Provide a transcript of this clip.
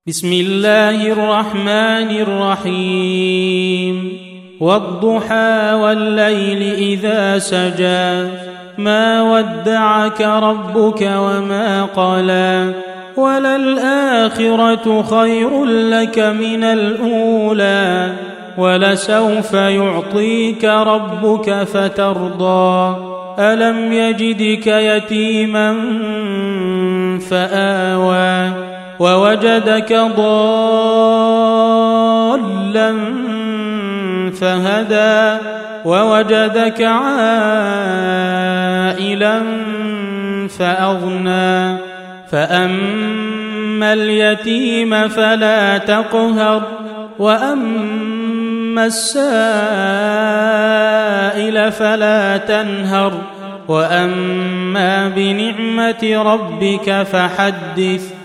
بسم الله الرحمن الرحيم والضحى والليل إذا سجى ما ودعك ربك وما قلى وللآخرة خير لك من الأولى ولسوف يعطيك ربك فترضى ألم يجدك يتيما فآوى ووجدك ضالا فهدى ووجدك عائلا فأغنى فأما اليتيم فلا تقهر وأما السائل فلا تنهر وأما بنعمة ربك فحدث